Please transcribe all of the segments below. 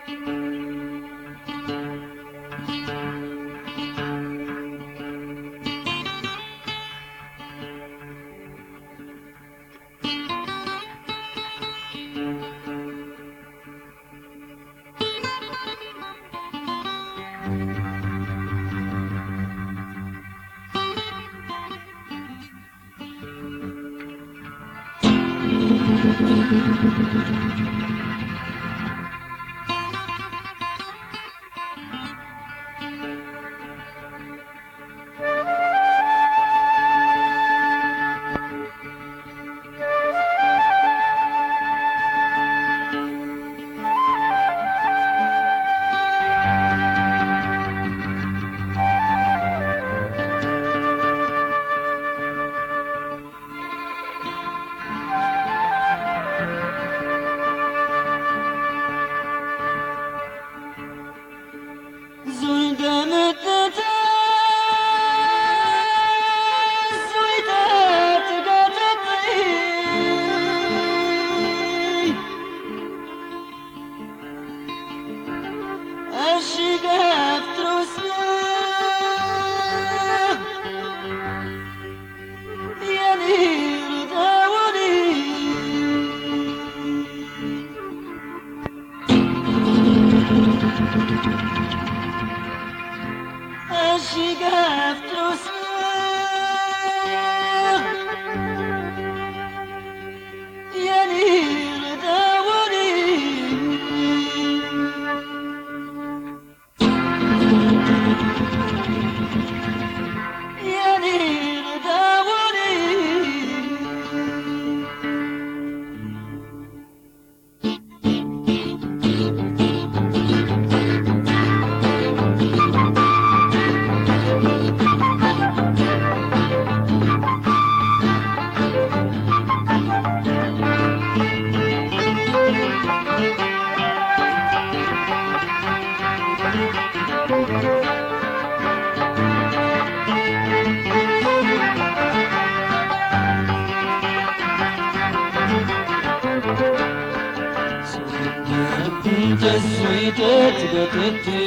تسويتات بكتي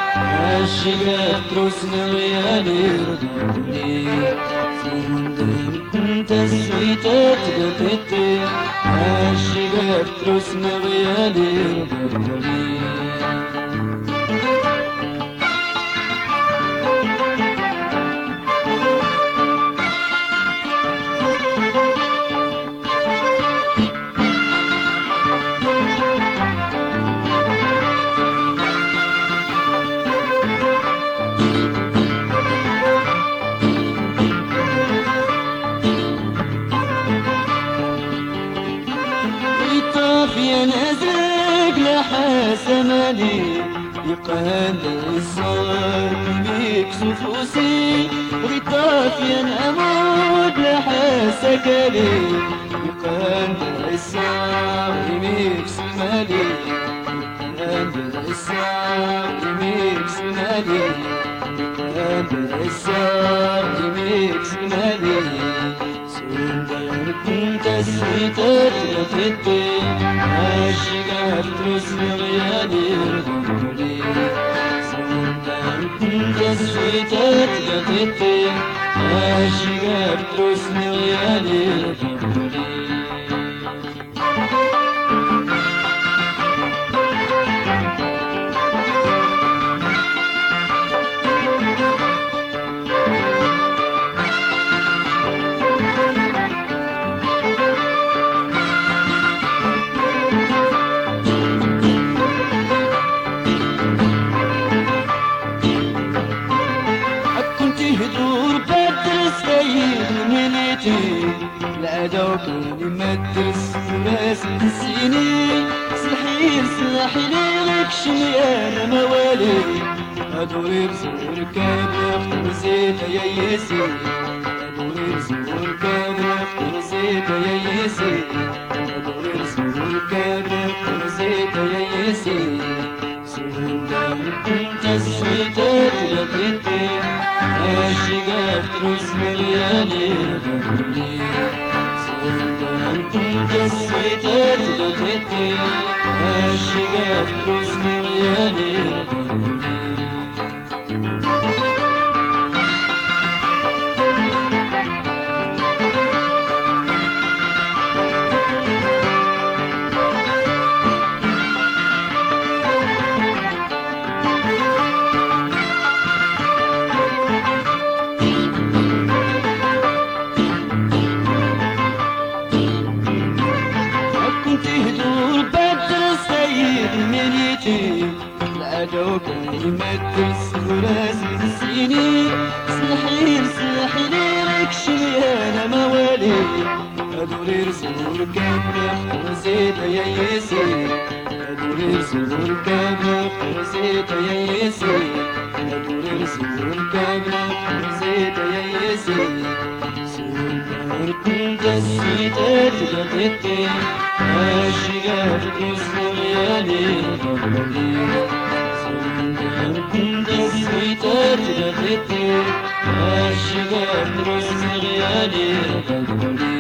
عاشقات تروسنا غيالي ردوني تسويتات بكتي عاشقات تروسنا غيالي ردوني يا نازك لحسماني يقال الصار بيك سفوسي غطاف يا نمود لحسكالي يقال الصار بيك سمالي يقال الصار بيك سمالي يقال الصار بيك سمالي تسويتات لفتي عاشقات تروسني غيالي ردولي تسويتات لفتي عاشقات تروسني غيالي ردولي العدو كان يمدرس ناس السنين سلحي ليك شميان موالي هدوري بزور كان يختار زيتا يا ياسي هدوري بزور كان يختار زيتا يا ياسي هدوري بزور كان يختار زيتا يا ياسي سندم تسويتات لقيتي عاشقات تروس ملياني غنولي سندم تسويتات لقيتي عاشقات تروس ملياني منيتي العدو كان يمثل سوراس السنين سلحي ليك شميانة موالي أدوري رسول كامل خرزيت يا يسير أدوري رسول كامل خرزيت يا يسير أدوري رسول كامل خرزيت يا يسير سوكر كنت السيدة تغطي أشياء تسلم يالي سوكر كنت السيدة تغطي أشياء تسلم يالي